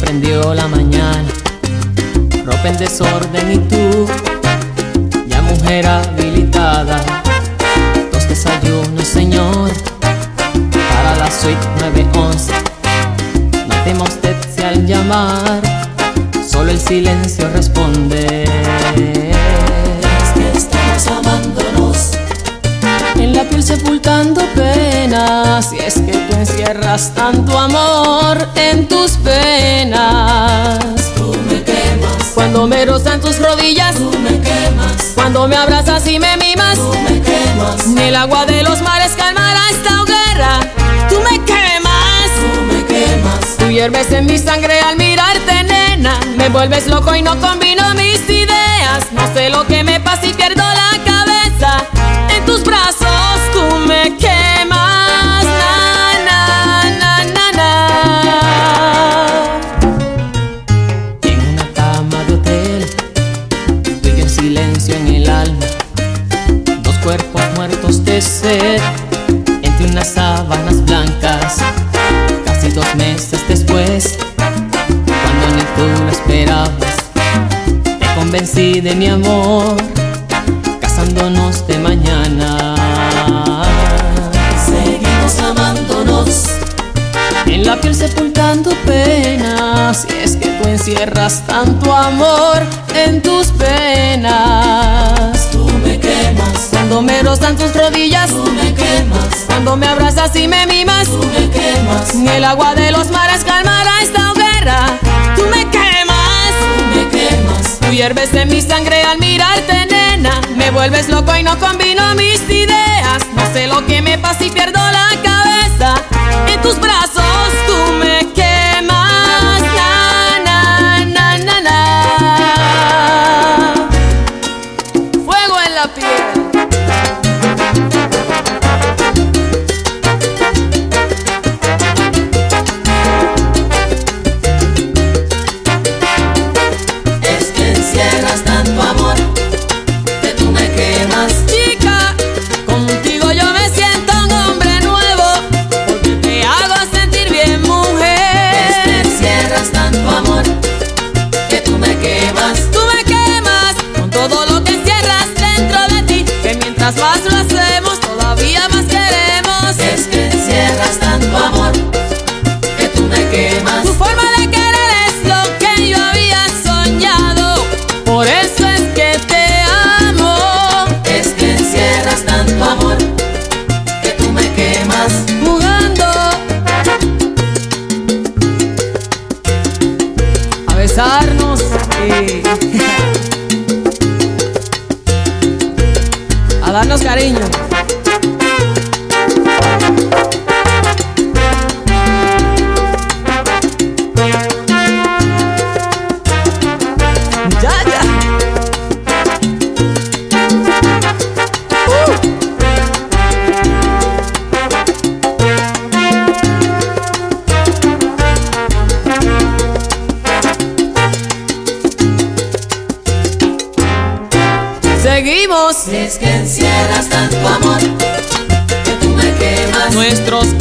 prendió la mañana, ropa en desorden y tú, ya mujer habilitada. Dos desayunos, señor, para la suite 911. No tema usted si al llamar solo el silencio responde. Es que estamos amándonos, En la piel sepultando penas, y es que tú encierras tanto amor en tus penas. tú me quemas, Cuando me rozan tus rodillas, tú me quemas, cuando me abrazas y me mimas, tú me quemas, ni el agua de los mares calmará esta hoguera. Tú me quemas, tú me quemas. tú hierves en mi sangre al mirarte, nena. Me vuelves loco y no combino mis ideas. No sé lo que me pasa y pierdo la cabeza. En tus brazos tú me quemas, na, na, na, na, na. En una cama de hotel, tú y yo en silencio en el alma, dos cuerpos muertos de sed, entre unas sábanas blancas. Casi 2 meses después, cuando ni tú lo esperabas, te convencí de mi amor, casándonos de mañana. Seguimos amándonos, En la piel sepultando penas, y es que tú encierras tanto amor en tus penas. tú me quemas, Cuando me rozan tus rodillas, tú me quemas, cuando me abrazas y me mimas, tú me quemas, ni el agua de los mares calmará esta hoguera. Tú me quemas, tú me quemas. tú hierves en mi sangre al mirarte, nena. Me vuelves loco y no combino mis ideas. No sé lo que me pasa y pierdo la cabeza. En tus brazos tú me quemas, na, na, na, na, na. Fuego en la piel. Es que encierras tanto amor, que tú me quemas. Chica, contigo yo me siento un hombre nuevo, porque te hago sentir bien, Es que mujer. encierras tanto amor, que tú me quemas. Tú me quemas con todo lo que encierras dentro de ti, que mientras más lo hacemos, todavía más queremos. Es que encierras tanto amor, que tú me quemas. Tu forma de querer es lo que yo había soñado, por eso es que te amo. Es que encierras tanto amor, que tú me quemas. Jugando a besarnos y a darnos cariño. Ya, ya. Seguimos Es que encierras tanto amor, que tú me quemas. nuestros